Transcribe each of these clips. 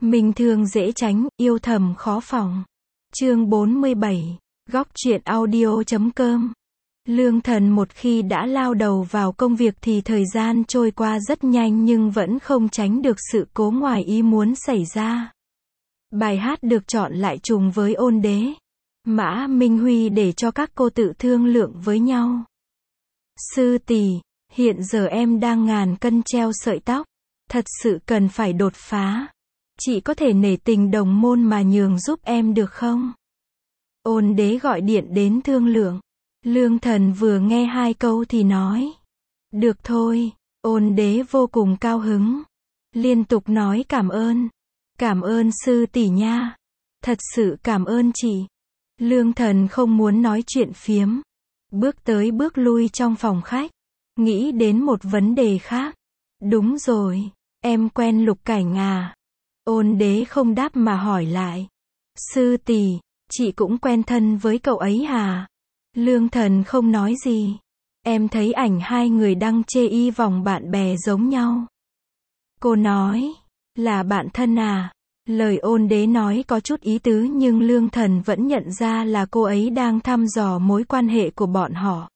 Mình thường dễ tránh, yêu thầm khó phòng. Chương 47. Góc truyện audio.com. Lương Thần một khi đã lao đầu vào công việc thì thời gian trôi qua rất nhanh nhưng vẫn không tránh được sự cố ngoài ý muốn xảy ra. Bài hát được chọn lại trùng với Ôn Đế, Mã Minh Huy để cho các cô tự thương lượng với nhau. Sư tỷ, hiện giờ em đang ngàn cân treo sợi tóc, thật sự cần phải đột phá. Chị có thể nể tình đồng môn mà nhường giúp em được không? Ôn Đế gọi điện đến thương lượng. Lương Thần vừa nghe hai câu thì nói. Được thôi. Ôn Đế vô cùng cao hứng, liên tục nói cảm ơn. Cảm ơn sư tỷ nha. Thật sự cảm ơn chị. Lương Thần không muốn nói chuyện phiếm, bước tới bước lui trong phòng khách, nghĩ đến một vấn đề khác. Đúng rồi, em quen Lục Cảnh à? Ôn Đế không đáp mà hỏi lại. Sư tỷ, chị cũng quen thân với cậu ấy hả? Lương Thần không nói gì. Em thấy ảnh hai người đăng chê y vòng bạn bè giống nhau. Cô nói, là bạn thân à? Lời Ôn Đế nói có chút ý tứ nhưng Lương Thần vẫn nhận ra là cô ấy đang thăm dò mối quan hệ của bọn họ.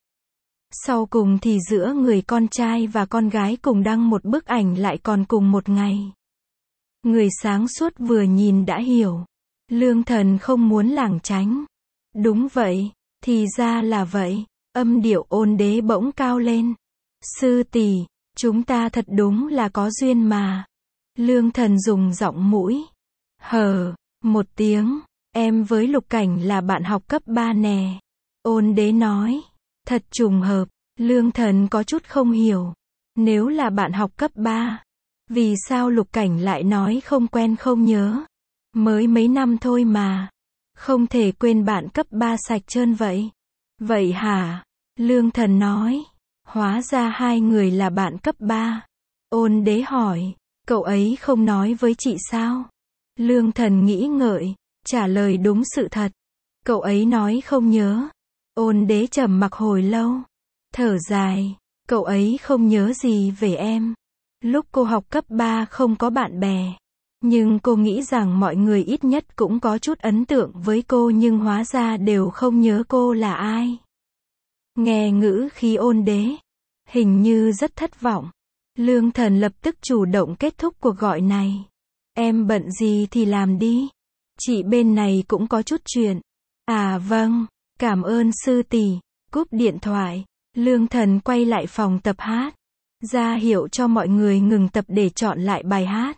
Sau cùng thì giữa người con trai và con gái cùng đăng một bức ảnh lại còn cùng một ngày. Người sáng suốt vừa nhìn đã hiểu. Lương Thần không muốn lảng tránh. Đúng vậy, thì ra là vậy. Âm điệu Ôn Đế bỗng cao lên. Sư tỷ, chúng ta thật đúng là có duyên mà. Lương Thần dùng giọng mũi hờ một tiếng. Em với Lục Cảnh là bạn học cấp 3 nè. Ôn Đế nói. Thật trùng hợp. Lương Thần có chút không hiểu. Nếu là bạn học cấp 3, vì sao Lục Cảnh lại nói không quen không nhớ? Mới mấy năm thôi mà. Không thể quên bạn cấp 3 sạch trơn vậy. Vậy hả? Lương Thần nói. Hóa ra hai người là bạn cấp 3. Ôn Đế hỏi. Cậu ấy không nói với chị sao? Lương Thần nghĩ ngợi, trả lời đúng sự thật. Cậu ấy nói không nhớ. Ôn Đế trầm mặc hồi lâu, thở dài. Cậu ấy không nhớ gì về em. Lúc cô học cấp 3 không có bạn bè, nhưng cô nghĩ rằng mọi người ít nhất cũng có chút ấn tượng với cô nhưng hóa ra đều không nhớ cô là ai. Nghe ngữ khí Ôn Đế, hình như rất thất vọng. Lương Thần lập tức chủ động kết thúc cuộc gọi này. Em bận gì thì làm đi. Chị bên này cũng có chút chuyện. À vâng, cảm ơn sư tỷ. Cúp điện thoại, Lương Thần quay lại phòng tập hát, ra hiệu cho mọi người ngừng tập để chọn lại bài hát.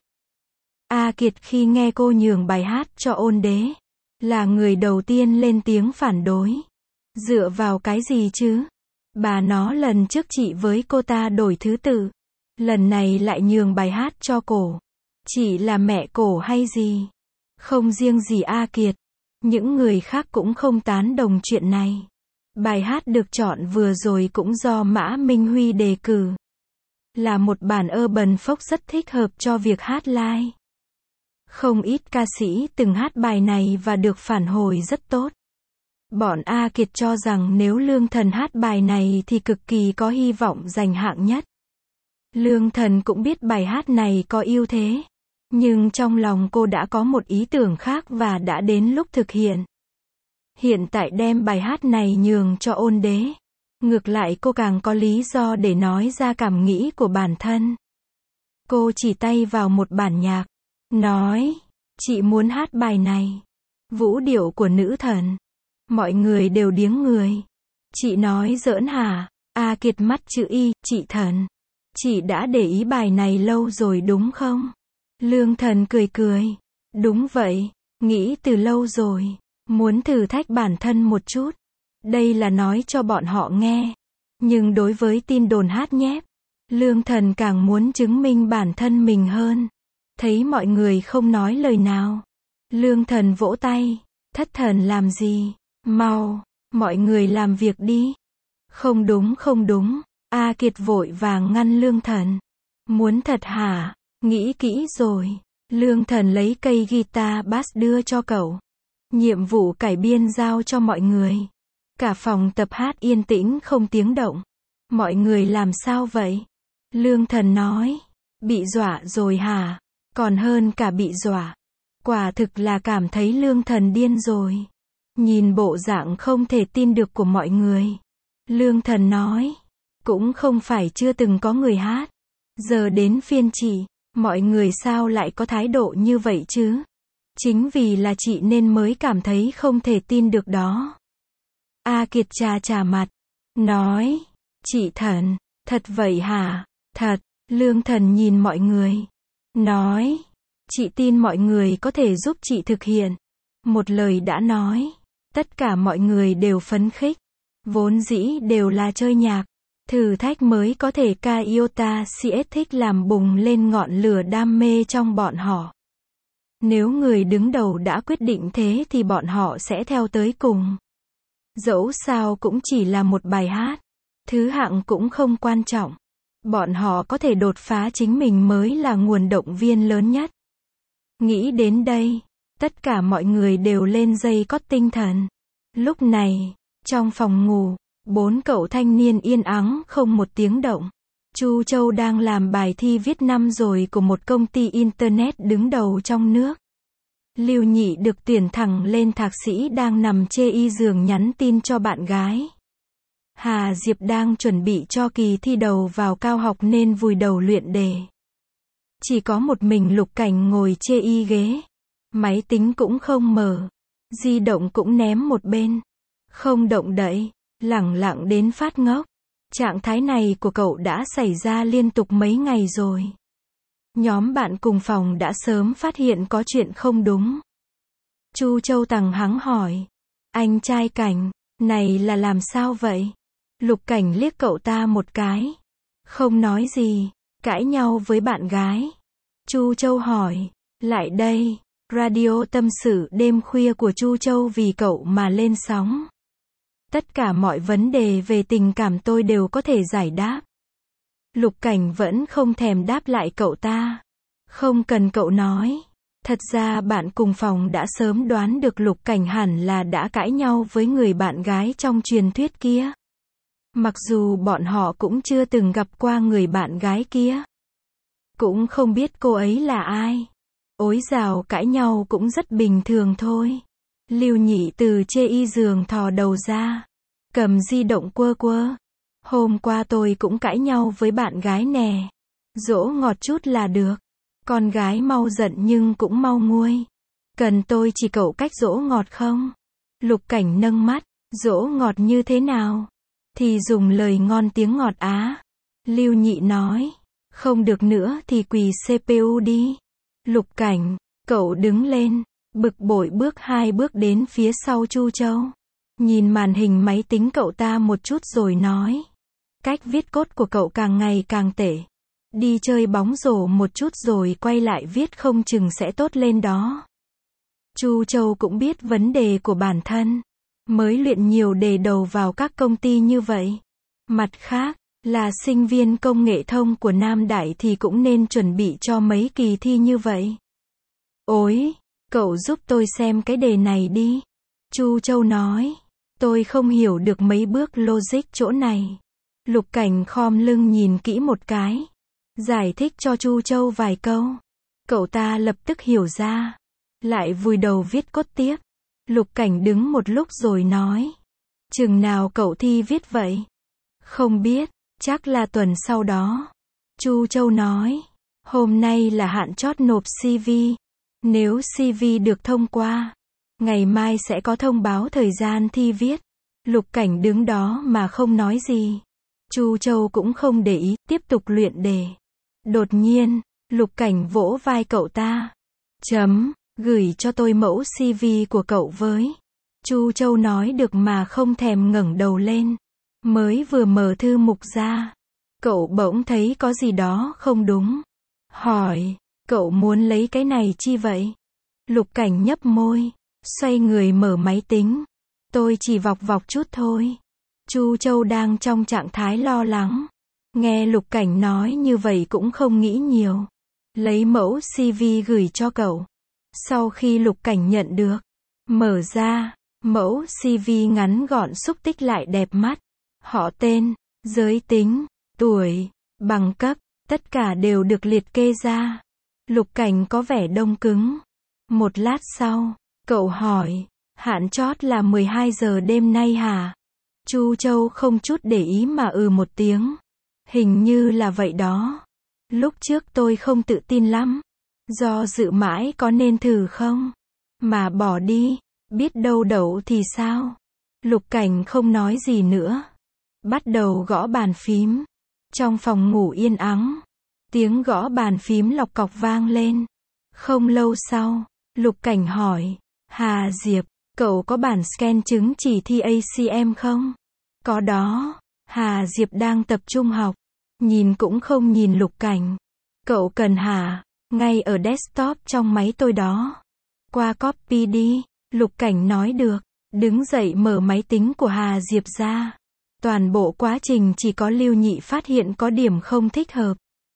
A Kiệt khi nghe cô nhường bài hát cho Ôn Đế, là người đầu tiên lên tiếng phản đối. Dựa vào cái gì chứ? Bà nó lần trước chị với cô ta đổi thứ tự, lần này lại nhường bài hát cho cổ. Chị là mẹ cổ hay gì? Không riêng gì A Kiệt, những người khác cũng không tán đồng chuyện này. Bài hát được chọn vừa rồi cũng do Mã Minh Huy đề cử. Là một bản urban folk rất thích hợp cho việc hát live. Không ít ca sĩ từng hát bài này và được phản hồi rất tốt. Bọn A Kiệt cho rằng nếu Lương Thần hát bài này thì cực kỳ có hy vọng giành hạng nhất. Lương Thần cũng biết bài hát này có ưu thế, nhưng trong lòng cô đã có một ý tưởng khác và đã đến lúc thực hiện. Hiện tại đem bài hát này nhường cho Ôn Đế, ngược lại cô càng có lý do để nói ra cảm nghĩ của bản thân. Cô chỉ tay vào một bản nhạc, nói, chị muốn hát bài này. Vũ điệu của nữ thần. Mọi người đều điếng người. Chị nói giỡn hả? A Kiệt mắt chữ Y, chị thần. Chị đã để ý bài này lâu rồi đúng không? Lương Thần cười cười. Đúng vậy, nghĩ từ lâu rồi. Muốn thử thách bản thân một chút. Đây là nói cho bọn họ nghe. Nhưng đối với tin đồn hát nhép, Lương Thần càng muốn chứng minh bản thân mình hơn. Thấy mọi người không nói lời nào, Lương Thần vỗ tay. Thất thần làm gì? Mau, mọi người làm việc đi. Không đúng không đúng. A Kiệt vội vàng ngăn Lương Thần. Muốn thật hả? Nghĩ kỹ rồi. Lương Thần lấy cây guitar bass đưa cho cậu. Nhiệm vụ cải biên giao cho mọi người. Cả phòng tập hát yên tĩnh không tiếng động. Mọi người làm sao vậy? Lương Thần nói. Bị dọa rồi hả? Còn hơn cả bị dọa. Quả thực là cảm thấy Lương Thần điên rồi. Nhìn bộ dạng không thể tin được của mọi người, Lương Thần nói, cũng không phải chưa từng có người hát. Giờ đến phiên chị, mọi người sao lại có thái độ như vậy chứ? Chính vì là chị nên mới cảm thấy không thể tin được đó. A Kiệt chà mặt, nói, chị Thần, thật vậy hả? Thật. Lương Thần nhìn mọi người, nói, chị tin mọi người có thể giúp chị thực hiện. Một lời đã nói, tất cả mọi người đều phấn khích. Vốn dĩ đều là chơi nhạc, thử thách mới có thể ca Iota CS thích làm bùng lên ngọn lửa đam mê trong bọn họ. Nếu người đứng đầu đã quyết định thế thì bọn họ sẽ theo tới cùng. Dẫu sao cũng chỉ là một bài hát, thứ hạng cũng không quan trọng. Bọn họ có thể đột phá chính mình mới là nguồn động viên lớn nhất. Nghĩ đến đây, tất cả mọi người đều lên dây cót tinh thần. Lúc này, trong phòng ngủ, 4 cậu thanh niên yên ắng không một tiếng động. Chu Châu đang làm bài thi viết năm rồi của một công ty internet đứng đầu trong nước. Lưu Nhị được tuyển thẳng lên thạc sĩ đang nằm chê y giường nhắn tin cho bạn gái. Hà Diệp đang chuẩn bị cho kỳ thi đầu vào cao học nên vùi đầu luyện đề. Chỉ có một mình Lục Cảnh ngồi chê y ghế. Máy tính cũng không mở. Di động cũng ném một bên. Không động đậy. Lẳng lặng đến phát ngốc. Trạng thái này của cậu đã xảy ra liên tục mấy ngày rồi. Nhóm bạn cùng phòng đã sớm phát hiện có chuyện không đúng. Chu Châu tằng hắng hỏi. Anh trai Cảnh, này là làm sao vậy? Lục Cảnh liếc cậu ta một cái. Không nói gì, cãi nhau với bạn gái. Chu Châu hỏi. Lại đây, radio tâm sự đêm khuya của Chu Châu vì cậu mà lên sóng. Tất cả mọi vấn đề về tình cảm tôi đều có thể giải đáp. Lục Cảnh vẫn không thèm đáp lại cậu ta. Không cần cậu nói. Thật ra bạn cùng phòng đã sớm đoán được Lục Cảnh hẳn là đã cãi nhau với người bạn gái trong truyền thuyết kia. Mặc dù bọn họ cũng chưa từng gặp qua người bạn gái kia. Cũng không biết cô ấy là ai. Ối dào cãi nhau cũng rất bình thường thôi. Lưu Nhị từ chê y giường thò đầu ra. Cầm di động quơ quơ. Hôm qua tôi cũng cãi nhau với bạn gái nè. Dỗ ngọt chút là được. Con gái mau giận nhưng cũng mau nguôi. Cần tôi chỉ cậu cách dỗ ngọt không? Lục Cảnh nâng mắt. Dỗ ngọt như thế nào? Thì dùng lời ngon tiếng ngọt á. Lưu Nhị nói. Không được nữa thì quỳ CPU đi. Lục Cảnh, cậu đứng lên. Bực bội bước 2 bước đến phía sau Chu Châu. Nhìn màn hình máy tính cậu ta một chút rồi nói. Cách viết code của cậu càng ngày càng tệ. Đi chơi bóng rổ một chút rồi quay lại viết không chừng sẽ tốt lên đó. Chu Châu cũng biết vấn đề của bản thân. Mới luyện nhiều đề đầu vào các công ty như vậy. Mặt khác, là sinh viên công nghệ thông của Nam Đại thì cũng nên chuẩn bị cho mấy kỳ thi như vậy. Ôi, cậu giúp tôi xem cái đề này đi. Chu Châu nói. Tôi không hiểu được mấy bước logic chỗ này. Lục Cảnh khom lưng nhìn kỹ một cái. Giải thích cho Chu Châu vài câu. Cậu ta lập tức hiểu ra. Lại vùi đầu viết code tiếp. Lục Cảnh đứng một lúc rồi nói. Chừng nào cậu thi viết vậy? Không biết, chắc là tuần sau đó. Chu Châu nói. Hôm nay là hạn chót nộp CV. Nếu CV được thông qua, ngày mai sẽ có thông báo thời gian thi viết. Lục Cảnh đứng đó mà không nói gì. Chu Châu cũng không để ý, tiếp tục luyện đề. Đột nhiên, Lục Cảnh vỗ vai cậu ta. Gửi cho tôi mẫu CV của cậu với. Chu Châu nói được mà không thèm ngẩng đầu lên. Mới vừa mở thư mục ra, cậu bỗng thấy có gì đó không đúng. Hỏi, cậu muốn lấy cái này chi vậy? Lục Cảnh nhấp môi, xoay người mở máy tính. Tôi chỉ vọc vọc chút thôi. Chu Châu đang trong trạng thái lo lắng. Nghe Lục Cảnh nói như vậy cũng không nghĩ nhiều. Lấy mẫu CV gửi cho cậu. Sau khi Lục Cảnh nhận được, mở ra, mẫu CV ngắn gọn xúc tích lại đẹp mắt. Họ tên, giới tính, tuổi, bằng cấp, tất cả đều được liệt kê ra. Lục Cảnh có vẻ đông cứng. Một lát sau, cậu hỏi, hạn chót là 12 giờ đêm nay hả? Chu Châu không chút để ý mà một tiếng. Hình như là vậy đó. Lúc trước tôi không tự tin lắm. Do dự mãi có nên thử không? Mà bỏ đi, biết đâu đậu thì sao? Lục Cảnh không nói gì nữa. Bắt đầu gõ bàn phím. Trong phòng ngủ yên ắng, tiếng gõ bàn phím lọc cọc vang lên. Không lâu sau, Lục Cảnh hỏi, Hà Diệp, cậu có bản scan chứng chỉ thi ACM không? Có đó. Hà Diệp đang tập trung học. Nhìn cũng không nhìn Lục Cảnh. Cậu cần hả? Ngay ở desktop trong máy tôi đó. Qua copy đi. Lục Cảnh nói được. Đứng dậy mở máy tính của Hà Diệp ra. Toàn bộ quá trình chỉ có Lưu Nhị phát hiện có điểm không thích hợp.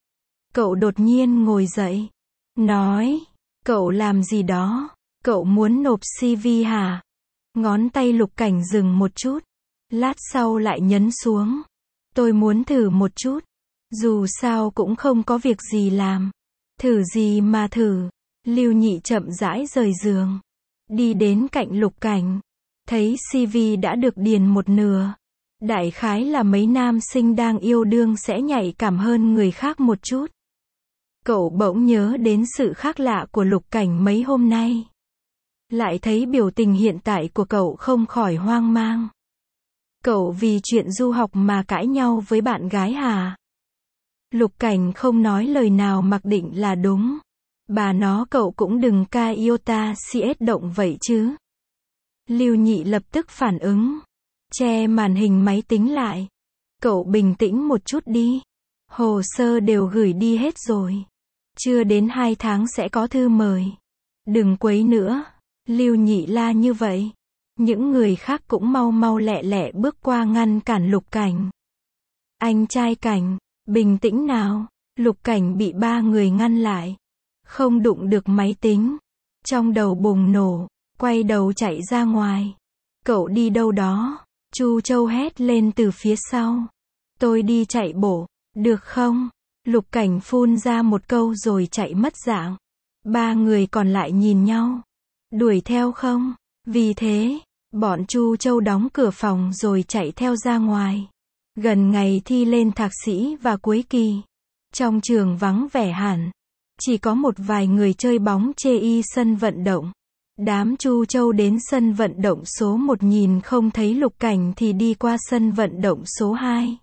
Cậu đột nhiên ngồi dậy. Nói, cậu làm gì đó? Cậu muốn nộp CV hả? Ngón tay Lục Cảnh dừng một chút. Lát sau lại nhấn xuống. Tôi muốn thử một chút. Dù sao cũng không có việc gì làm. Thử gì mà thử. Lưu Nhị chậm rãi rời giường. Đi đến cạnh Lục Cảnh. Thấy CV đã được điền một nửa. Đại khái là mấy nam sinh đang yêu đương sẽ nhạy cảm hơn người khác một chút. Cậu bỗng nhớ đến sự khác lạ của Lục Cảnh mấy hôm nay. Lại thấy biểu tình hiện tại của cậu không khỏi hoang mang. Cậu vì chuyện du học mà cãi nhau với bạn gái hả? Lục Cảnh không nói lời nào, mặc định là đúng. Bà nó cậu cũng đừng ca iota cs động vậy chứ. Lưu Nhị lập tức phản ứng. Che màn hình máy tính lại. Cậu bình tĩnh một chút đi. Hồ sơ đều gửi đi hết rồi. Chưa đến 2 tháng sẽ có thư mời. Đừng quấy nữa. Lưu Nhị la như vậy. Những người khác cũng mau mau lẹ lẹ bước qua ngăn cản Lục Cảnh. Anh trai Cảnh, bình tĩnh nào. Lục Cảnh bị 3 người ngăn lại. Không đụng được máy tính. Trong đầu bùng nổ. Quay đầu chạy ra ngoài. Cậu đi đâu đó? Chu Châu hét lên từ phía sau. Tôi đi chạy bộ, được không? Lục Cảnh phun ra một câu rồi chạy mất dạng. 3 người còn lại nhìn nhau. Đuổi theo không? Vì thế, bọn Chu Châu đóng cửa phòng rồi chạy theo ra ngoài. Gần ngày thi lên thạc sĩ và cuối kỳ. Trong trường vắng vẻ hẳn. Chỉ có một vài người chơi bóng chê sân vận động. Đám Chu Châu đến sân vận động số 1 nhìn không thấy Lục Cảnh thì đi qua sân vận động số 2.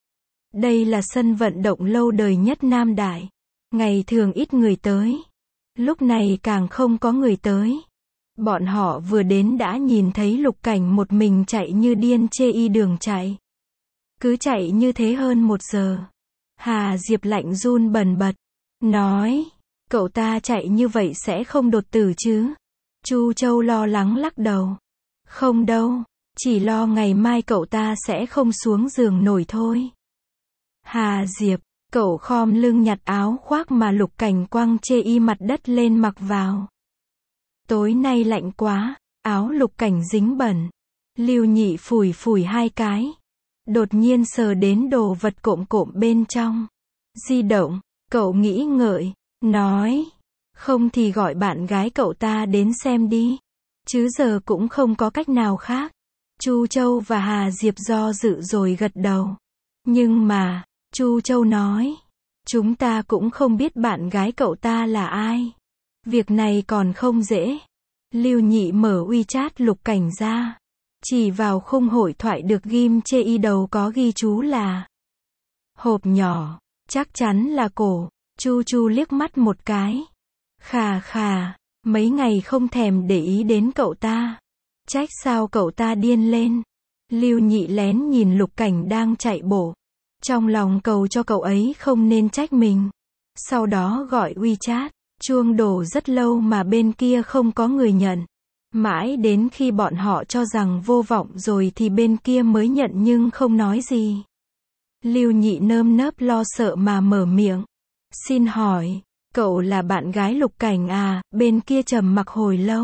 Đây là sân vận động lâu đời nhất Nam Đại. Ngày thường ít người tới. Lúc này càng không có người tới. Bọn họ vừa đến đã nhìn thấy Lục Cảnh một mình chạy như điên chê đường chạy. Cứ chạy như thế hơn 1 giờ. Hà Diệp lạnh run bần bật. Nói, cậu ta chạy như vậy sẽ không đột tử chứ? Chu Châu lo lắng lắc đầu. Không đâu, chỉ lo ngày mai cậu ta sẽ không xuống giường nổi thôi. Hà Diệp, cậu khom lưng nhặt áo khoác mà Lục Cảnh quăng chê mặt đất lên mặc vào. Tối nay lạnh quá, áo Lục Cảnh dính bẩn. Lưu Nhị phủi phủi 2 cái. Đột nhiên sờ đến đồ vật cộm cộm bên trong. Di động, cậu nghĩ ngợi, nói. Không thì gọi bạn gái cậu ta đến xem đi. Chứ giờ cũng không có cách nào khác. Chu Châu và Hà Diệp do dự rồi gật đầu. Nhưng mà, Chu Châu nói. Chúng ta cũng không biết bạn gái cậu ta là ai. Việc này còn không dễ. Lưu Nhị mở WeChat Lục Cảnh ra. Chỉ vào khung hội thoại được ghim chê đầu có ghi chú là hộp nhỏ, chắc chắn là cổ. Chu Chu liếc mắt một cái. Khà khà, mấy ngày không thèm để ý đến cậu ta. Trách sao cậu ta điên lên. Lưu Nhị lén nhìn Lục Cảnh đang chạy bộ. Trong lòng cầu cho cậu ấy không nên trách mình. Sau đó gọi WeChat. Chuông đổ rất lâu mà bên kia không có người nhận. Mãi đến khi bọn họ cho rằng vô vọng rồi thì bên kia mới nhận nhưng không nói gì. Lưu Nhị nơm nớp lo sợ mà mở miệng. Xin hỏi, cậu là bạn gái Lục Cảnh à? Bên kia trầm mặc hồi lâu.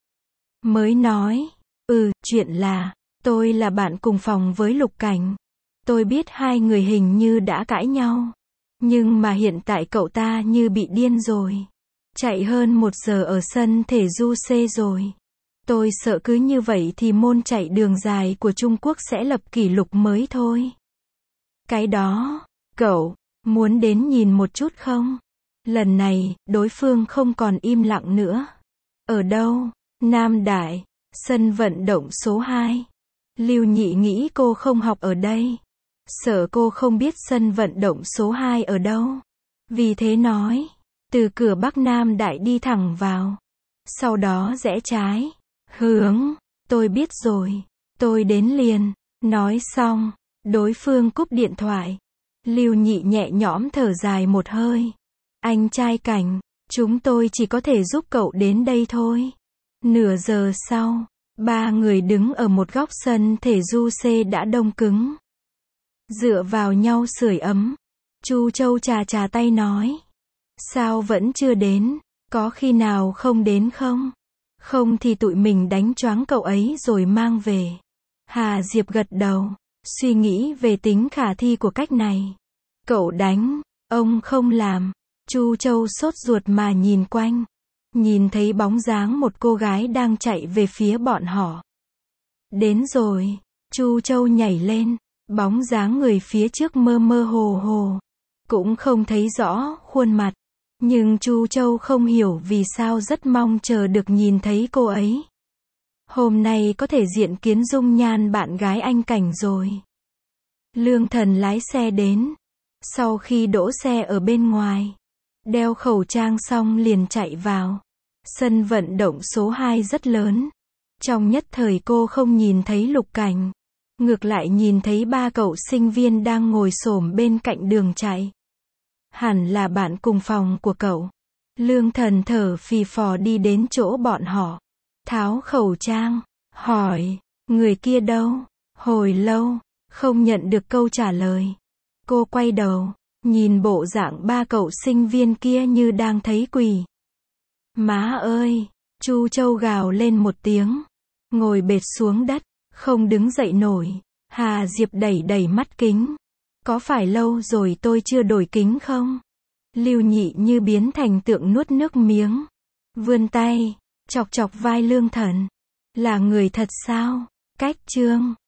Mới nói, chuyện là, tôi là bạn cùng phòng với Lục Cảnh. Tôi biết 2 người hình như đã cãi nhau. Nhưng mà hiện tại cậu ta như bị điên rồi. Chạy hơn 1 giờ ở sân thể du C rồi. Tôi sợ cứ như vậy thì môn chạy đường dài của Trung Quốc sẽ lập kỷ lục mới thôi. Cái đó, cậu, muốn đến nhìn một chút không? Lần này, đối phương không còn im lặng nữa. Ở đâu? Nam Đại, sân vận động số 2. Lưu Nhị nghĩ cô không học ở đây. Sợ cô không biết sân vận động số 2 ở đâu. Vì thế nói, từ cửa Bắc Nam Đại đi thẳng vào. Sau đó rẽ trái. Hướng, tôi biết rồi. Tôi đến liền. Nói xong, đối phương cúp điện thoại. Lưu Nhị nhẹ nhõm thở dài một hơi. Anh trai Cảnh, chúng tôi chỉ có thể giúp cậu đến đây thôi. Nửa giờ sau, 3 người đứng ở một góc sân thể du C đã đông cứng. Dựa vào nhau sưởi ấm. Chu Châu chà chà tay nói. Sao vẫn chưa đến? Có khi nào không đến không? Không thì tụi mình đánh choáng cậu ấy rồi mang về. Hà Diệp gật đầu, suy nghĩ về tính khả thi của cách này. Cậu đánh, ông không làm. Chu Châu sốt ruột mà nhìn quanh. Nhìn thấy bóng dáng một cô gái đang chạy về phía bọn họ. Đến rồi, Chu Châu nhảy lên, bóng dáng người phía trước mơ mơ hồ hồ. Cũng không thấy rõ khuôn mặt. Nhưng Chu Châu không hiểu vì sao rất mong chờ được nhìn thấy cô ấy. Hôm nay có thể diện kiến dung nhan bạn gái anh Cảnh rồi. Lương Thần lái xe đến. Sau khi đỗ xe ở bên ngoài, đeo khẩu trang xong liền chạy vào. Sân vận động số 2 rất lớn. Trong nhất thời cô không nhìn thấy Lục Cảnh. Ngược lại nhìn thấy 3 cậu sinh viên đang ngồi xổm bên cạnh đường chạy. Hẳn là bạn cùng phòng của cậu. Lương Thần thở phì phò đi đến chỗ bọn họ. Tháo khẩu trang, hỏi, người kia đâu? Hồi lâu, không nhận được câu trả lời. Cô quay đầu, nhìn bộ dạng 3 cậu sinh viên kia như đang thấy quỷ. Má ơi! Chu Châu gào lên một tiếng. Ngồi bệt xuống đất, không đứng dậy nổi. Hà Diệp đẩy đẩy mắt kính. Có phải lâu rồi tôi chưa đổi kính không? Lưu Nhị như biến thành tượng nuốt nước miếng. Vươn tay, chọc chọc vai Lương Thần. Là người thật sao? Cách Trương.